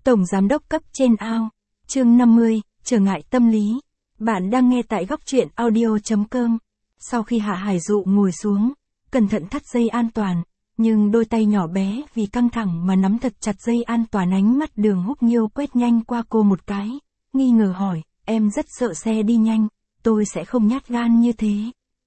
Tổng giám đốc cấp trên ao. Chương 50, trở ngại tâm lý. Bạn đang nghe tại góc truyện audio.com. Sau khi Hạ Hải Dụ ngồi xuống, cẩn thận thắt dây an toàn, nhưng đôi tay nhỏ bé vì căng thẳng mà nắm thật chặt dây an toàn. Ánh mắt Đường Húc Nhiêu quét nhanh qua cô một cái, nghi ngờ hỏi, em rất sợ xe đi nhanh, tôi sẽ không nhát gan như thế.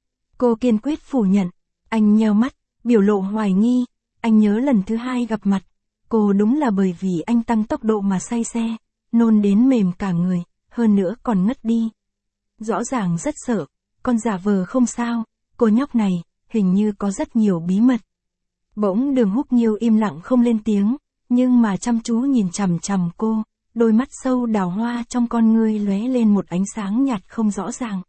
Cô kiên quyết phủ nhận. Anh nheo mắt, biểu lộ hoài nghi. Anh nhớ lần thứ hai gặp mặt, cô đúng là bởi vì anh tăng tốc độ mà say xe, nôn đến mềm cả người, hơn nữa còn ngất đi. Rõ ràng rất sợ, còn giả vờ không sao, cô nhóc này, hình như có rất nhiều bí mật. Bỗng Đường Húc Nhiêu im lặng không lên tiếng, nhưng mà chăm chú nhìn chằm chằm cô, đôi mắt sâu đào hoa trong con ngươi lóe lên một ánh sáng nhạt không rõ ràng.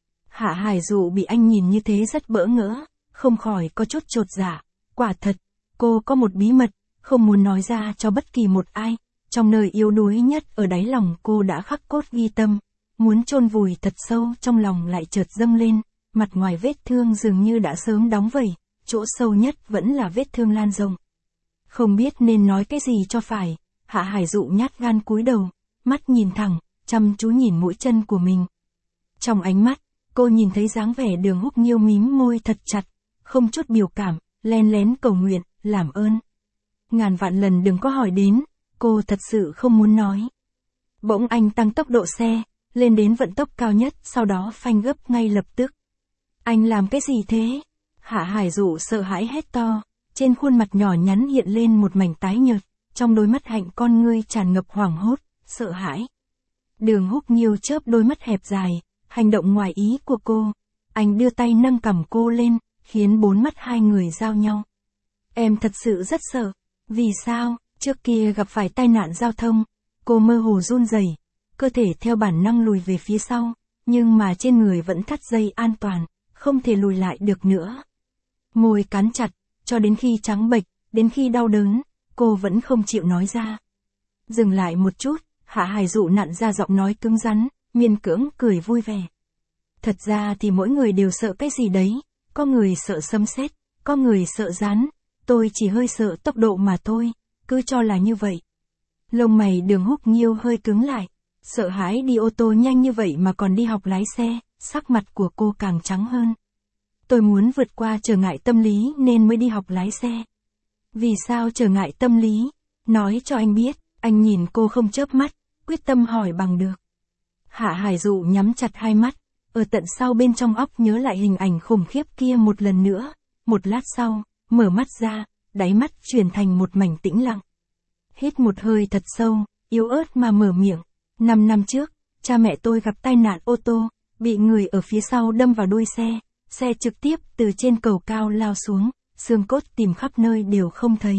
Hạ Hải Dụ bị anh nhìn như thế rất bỡ ngỡ, không khỏi có chút chột dạ. Quả thật, cô có một bí mật, không muốn nói ra cho bất kỳ một ai, trong nơi yếu đuối nhất ở đáy lòng cô đã khắc cốt ghi tâm, muốn chôn vùi thật sâu trong lòng lại chợt dâng lên, mặt ngoài vết thương dường như đã sớm đóng vẩy, chỗ sâu nhất vẫn là vết thương lan rộng. Không biết nên nói cái gì cho phải, Hạ Hải Dụ nhát gan cúi đầu, mắt nhìn thẳng, chăm chú nhìn mũi chân của mình. Trong ánh mắt, cô nhìn thấy dáng vẻ Đường Húc Nhiêu mím môi thật chặt, không chút biểu cảm, len lén cầu nguyện, làm ơn. Ngàn vạn lần đừng có hỏi đến, cô thật sự không muốn nói. Bỗng anh tăng tốc độ xe, lên đến vận tốc cao nhất, sau đó phanh gấp ngay lập tức. Anh làm cái gì thế? Hạ Hải Dụ sợ hãi hét to, trên khuôn mặt nhỏ nhắn hiện lên một mảnh tái nhợt, trong đôi mắt hạnh con ngươi tràn ngập hoảng hốt, sợ hãi. Đường Húc Nhiêu chớp đôi mắt hẹp dài, hành động ngoài ý của cô. Anh đưa tay nâng cằm cô lên, khiến bốn mắt hai người giao nhau. Em thật sự rất sợ. Vì sao? Trước kia gặp phải tai nạn giao thông, cô mơ hồ run rẩy, cơ thể theo bản năng lùi về phía sau, nhưng mà trên người vẫn thắt dây an toàn, không thể lùi lại được nữa. Môi cắn chặt, cho đến khi trắng bệch, đến khi đau đớn, cô vẫn không chịu nói ra. Dừng lại một chút, Hạ Hải Dụ nặn ra giọng nói cứng rắn, miễn cưỡng cười vui vẻ. Thật ra thì mỗi người đều sợ cái gì đấy, có người sợ sấm sét, có người sợ rắn, tôi chỉ hơi sợ tốc độ mà thôi, cứ cho là như vậy. Lông mày Đường Húc Nhiêu hơi cứng lại, sợ hãi đi ô tô nhanh như vậy mà còn đi học lái xe, sắc mặt của cô càng trắng hơn. Tôi muốn vượt qua trở ngại tâm lý nên mới đi học lái xe. Vì sao trở ngại tâm lý? Nói cho anh biết. Anh nhìn cô không chớp mắt, quyết tâm hỏi bằng được. Hạ Hải Dụ nhắm chặt hai mắt, ở tận sau bên trong óc nhớ lại hình ảnh khủng khiếp kia một lần nữa. Một lát sau, mở mắt ra, đáy mắt chuyển thành một mảnh tĩnh lặng. Hít một hơi thật sâu, yếu ớt mà mở miệng. 5 năm trước, cha mẹ tôi gặp tai nạn ô tô, bị người ở phía sau đâm vào đuôi xe, xe trực tiếp từ trên cầu cao lao xuống, xương cốt tìm khắp nơi đều không thấy.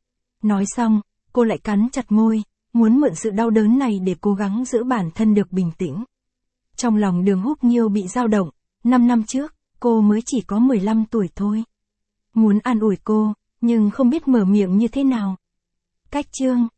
Nói xong, cô lại cắn chặt môi, muốn mượn sự đau đớn này để cố gắng giữ bản thân được bình tĩnh. Trong lòng Đường Húc Nhiêu bị dao động, 5 năm trước, cô mới chỉ có 15 tuổi thôi. Muốn an ủi cô, nhưng không biết mở miệng như thế nào. Cách chương